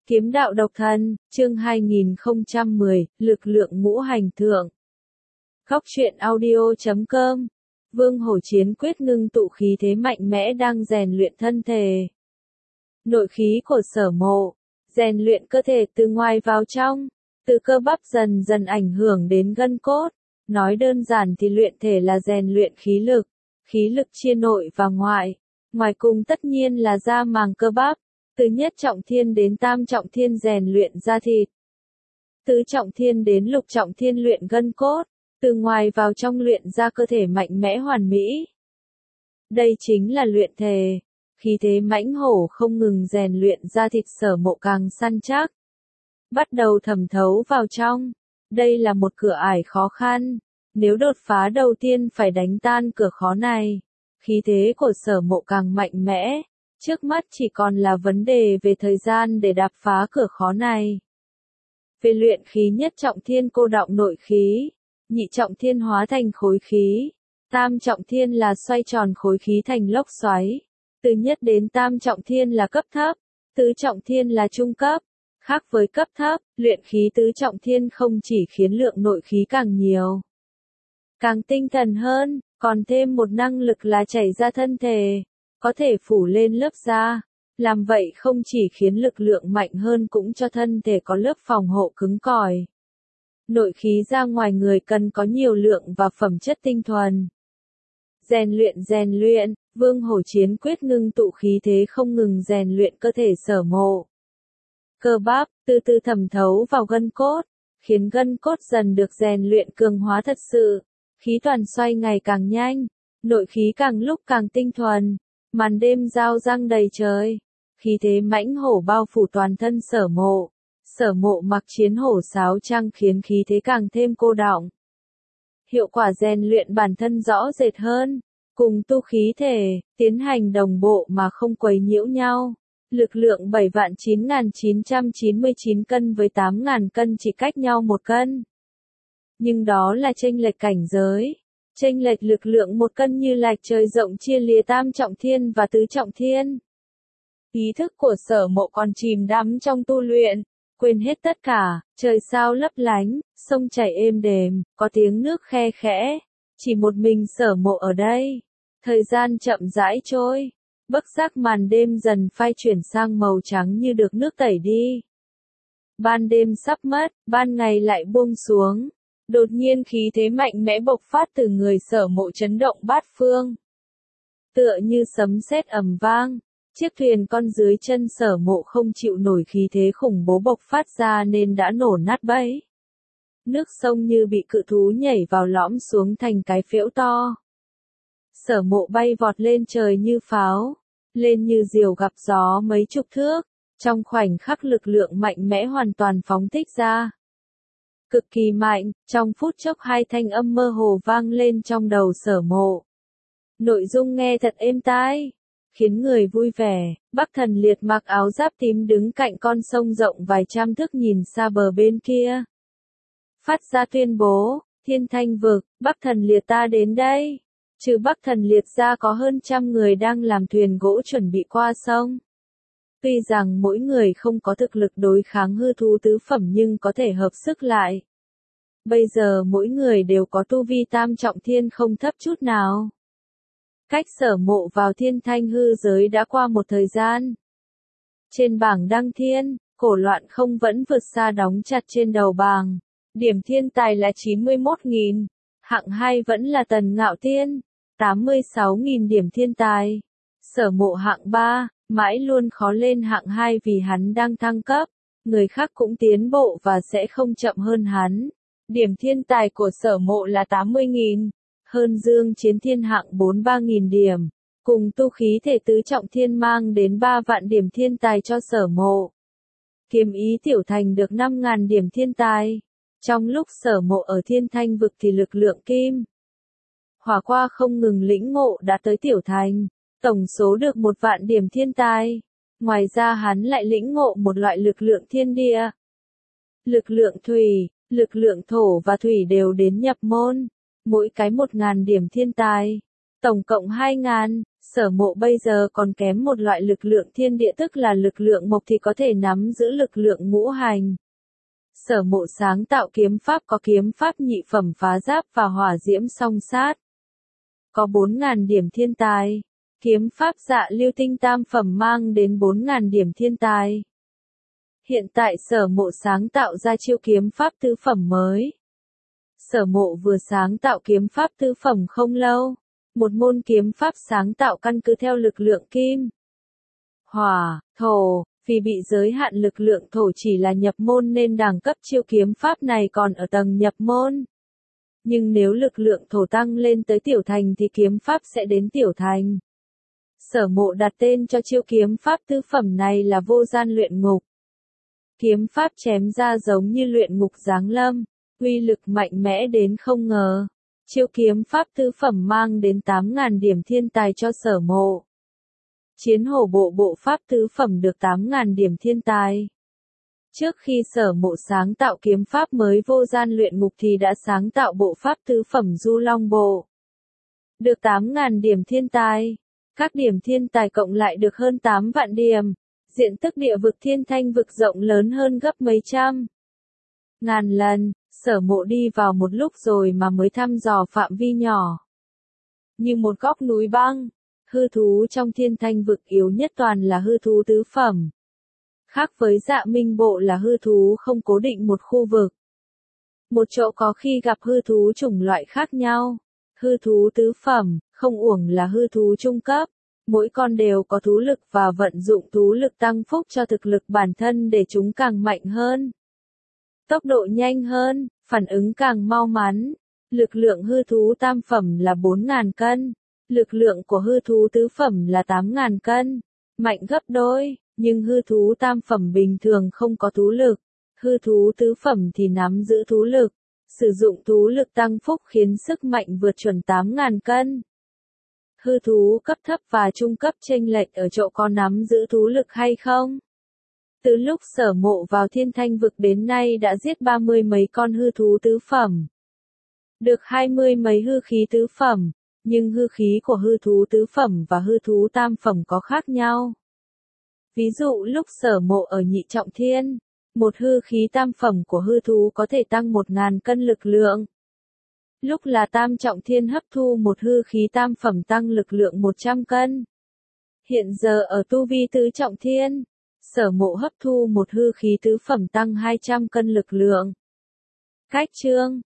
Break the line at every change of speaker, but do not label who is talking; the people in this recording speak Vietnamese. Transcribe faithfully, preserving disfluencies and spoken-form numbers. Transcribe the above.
Kiếm đạo độc thân, chương hai nghìn không trăm mười, lực lượng ngũ hành thượng. Góc truyện audio chấm com. Vương Hổ chiến quyết ngưng tụ khí thế mạnh mẽ đang rèn luyện thân thể. Nội khí của Sở Mộ, rèn luyện cơ thể từ ngoài vào trong, từ cơ bắp dần dần ảnh hưởng đến gân cốt. Nói đơn giản thì luyện thể là rèn luyện khí lực, khí lực chia nội và ngoại. Ngoài cùng tất nhiên là da màng cơ bắp. Từ nhất trọng thiên đến tam trọng thiên rèn luyện da thịt. Tứ trọng thiên đến lục trọng thiên luyện gân cốt. Từ ngoài vào trong luyện ra cơ thể mạnh mẽ hoàn mỹ. Đây chính là luyện thể. Khí thế mãnh hổ không ngừng rèn luyện da thịt Sở Mộ càng săn chắc. Bắt đầu thẩm thấu vào trong. Đây là một cửa ải khó khăn. Nếu đột phá đầu tiên phải đánh tan cửa khó này. Khí thế của Sở Mộ càng mạnh mẽ. Trước mắt chỉ còn là vấn đề về thời gian để đạp phá cửa khó này. Về luyện khí nhất trọng thiên cô đọng nội khí, nhị trọng thiên hóa thành khối khí, tam trọng thiên là xoay tròn khối khí thành lốc xoáy, từ nhất đến tam trọng thiên là cấp thấp, tứ trọng thiên là trung cấp. Khác với cấp thấp, luyện khí tứ trọng thiên không chỉ khiến lượng nội khí càng nhiều, càng tinh thần hơn, còn thêm một năng lực là chảy ra thân thể. Có thể phủ lên lớp da, làm vậy không chỉ khiến lực lượng mạnh hơn cũng cho thân thể có lớp phòng hộ cứng cỏi. Nội khí ra ngoài người cần có nhiều lượng và phẩm chất tinh thuần. Rèn luyện rèn luyện, Vương Hổ chiến quyết ngưng tụ khí thế không ngừng rèn luyện cơ thể Sở Mộ. Cơ bắp, từ từ thẩm thấu vào gân cốt, khiến gân cốt dần được rèn luyện cường hóa thật sự. Khí toàn xoay ngày càng nhanh, nội khí càng lúc càng tinh thuần. Màn đêm giao răng đầy trời, khí thế mãnh hổ bao phủ toàn thân Sở Mộ. Sở Mộ mặc chiến hổ sáo trang khiến khí thế càng thêm cô đọng. Hiệu quả rèn luyện bản thân rõ rệt hơn, cùng tu khí thể, tiến hành đồng bộ mà không quấy nhiễu nhau. Lực lượng bảy vạn chín nghìn chín trăm chín mươi chín cân với tám nghìn cân chỉ cách nhau một cân. Nhưng đó là chênh lệch cảnh giới. Chênh lệch lực lượng một cân như lệch trời rộng chia lìa tam trọng thiên và tứ trọng thiên. Ý thức của Sở Mộ còn chìm đắm trong tu luyện, quên hết tất cả, trời sao lấp lánh, sông chảy êm đềm, có tiếng nước khe khẽ, chỉ một mình Sở Mộ ở đây. Thời gian chậm rãi trôi, bất giác màn đêm dần phai chuyển sang màu trắng như được nước tẩy đi. Ban đêm sắp mất, ban ngày lại buông xuống. Đột nhiên khí thế mạnh mẽ bộc phát từ người Sở Mộ chấn động bát phương. Tựa như sấm sét ầm vang, chiếc thuyền con dưới chân Sở Mộ không chịu nổi khí thế khủng bố bộc phát ra nên đã nổ nát bấy. Nước sông như bị cự thú nhảy vào lõm xuống thành cái phễu to. Sở Mộ bay vọt lên trời như pháo, lên như diều gặp gió mấy chục thước, trong khoảnh khắc lực lượng mạnh mẽ hoàn toàn phóng thích ra. Cực kỳ mạnh, trong phút chốc hai thanh âm mơ hồ vang lên trong đầu Sở Mộ. Nội dung nghe thật êm tai, khiến người vui vẻ. Bắc Thần Liệt mặc áo giáp tím đứng cạnh con sông rộng vài trăm thước nhìn xa bờ bên kia. Phát ra tuyên bố, Thiên Thanh vực, Bắc Thần Liệt ta đến đây. Trừ Bắc Thần Liệt ra có hơn trăm người đang làm thuyền gỗ chuẩn bị qua sông. Tuy rằng mỗi người không có thực lực đối kháng hư thú tứ phẩm nhưng có thể hợp sức lại. Bây giờ mỗi người đều có tu vi tam trọng thiên không thấp chút nào. Cách Sở Mộ vào thiên thanh hư giới đã qua một thời gian. Trên bảng đăng thiên, cổ loạn không vẫn vượt xa đóng chặt trên đầu bảng. Điểm thiên tài là chín mươi mốt nghìn. Hạng hai vẫn là Tần Ngạo Thiên, tám mươi sáu nghìn điểm thiên tài. Sở Mộ hạng ba. Mãi luôn khó lên hạng hai vì hắn đang thăng cấp, người khác cũng tiến bộ và sẽ không chậm hơn hắn. Điểm thiên tài của Sở Mộ là tám mươi nghìn, hơn Dương Chiến Thiên hạng bốn mươi ba nghìn điểm, cùng tu khí thể tứ trọng thiên mang đến ba vạn điểm thiên tài cho Sở Mộ. Kiếm Ý Tiểu Thành được năm nghìn điểm thiên tài. Trong lúc Sở Mộ ở thiên thanh vực thì lực lượng kim hỏa qua không ngừng lĩnh ngộ đã tới Tiểu Thành. Tổng số được một vạn điểm thiên tài. Ngoài ra hắn lại lĩnh ngộ một loại lực lượng thiên địa. Lực lượng thủy, lực lượng thổ và thủy đều đến nhập môn. Mỗi cái một ngàn điểm thiên tài. Tổng cộng hai ngàn. Sở Mộ bây giờ còn kém một loại lực lượng thiên địa tức là lực lượng mộc thì có thể nắm giữ lực lượng ngũ hành. Sở Mộ sáng tạo kiếm pháp có kiếm pháp nhị phẩm phá giáp và hỏa diễm song sát. Có bốn ngàn điểm thiên tài. Kiếm pháp Dạ Lưu Tinh tam phẩm mang đến bốn ngàn điểm thiên tài. Hiện tại Sở Mộ sáng tạo ra chiêu kiếm pháp tứ phẩm mới. Sở Mộ vừa sáng tạo kiếm pháp tứ phẩm không lâu. Một môn kiếm pháp sáng tạo căn cứ theo lực lượng kim, hỏa, thổ, vì bị giới hạn lực lượng thổ chỉ là nhập môn nên đẳng cấp chiêu kiếm pháp này còn ở tầng nhập môn. Nhưng nếu lực lượng thổ tăng lên tới tiểu thành thì kiếm pháp sẽ đến tiểu thành. Sở Mộ đặt tên cho chiêu kiếm pháp tứ phẩm này là Vô Gian Luyện Ngục. Kiếm pháp chém ra giống như luyện ngục giáng lâm, uy lực mạnh mẽ đến không ngờ. Chiêu kiếm pháp tứ phẩm mang đến tám ngàn điểm thiên tài cho Sở Mộ. Chiến hổ bộ bộ pháp tứ phẩm được tám ngàn điểm thiên tài. Trước khi Sở Mộ sáng tạo kiếm pháp mới Vô Gian Luyện Ngục thì đã sáng tạo bộ pháp tứ phẩm Du Long Bộ. Được tám ngàn điểm thiên tài. Các điểm thiên tài cộng lại được hơn tám vạn điểm. Diện tích địa vực Thiên Thanh vực rộng lớn hơn gấp mấy trăm ngàn lần. Sở Mộ đi vào một lúc rồi mà mới thăm dò phạm vi nhỏ. Như một góc núi băng, hư thú trong Thiên Thanh vực yếu nhất toàn là hư thú tứ phẩm. Khác với Dạ Minh Bộ là hư thú không cố định một khu vực. Một chỗ có khi gặp hư thú chủng loại khác nhau. Hư thú tứ phẩm, không uổng là hư thú trung cấp. Mỗi con đều có thú lực và vận dụng thú lực tăng phúc cho thực lực bản thân để chúng càng mạnh hơn. Tốc độ nhanh hơn, phản ứng càng mau mắn. Lực lượng hư thú tam phẩm là bốn ngàn cân. Lực lượng của hư thú tứ phẩm là tám ngàn cân. Mạnh gấp đôi, nhưng hư thú tam phẩm bình thường không có thú lực. Hư thú tứ phẩm thì nắm giữ thú lực. Sử dụng thú lực tăng phúc khiến sức mạnh vượt chuẩn tám ngàn cân. Hư thú cấp thấp và trung cấp chênh lệch ở chỗ có nắm giữ thú lực hay không? Từ lúc Sở Mộ vào Thiên Thanh vực đến nay đã giết ba mươi mấy con hư thú tứ phẩm. Được hai mươi mấy hư khí tứ phẩm, nhưng hư khí của hư thú tứ phẩm và hư thú tam phẩm có khác nhau. Ví dụ lúc Sở Mộ ở Nhị Trọng Thiên, một hư khí tam phẩm của hư thú có thể tăng một ngàn cân lực lượng. Lúc là Tam Trọng Thiên hấp thu một hư khí tam phẩm tăng lực lượng một trăm cân. Hiện giờ ở tu vi tứ Trọng Thiên, Sở Mộ hấp thu một hư khí tứ phẩm tăng hai trăm cân lực lượng. Cách chương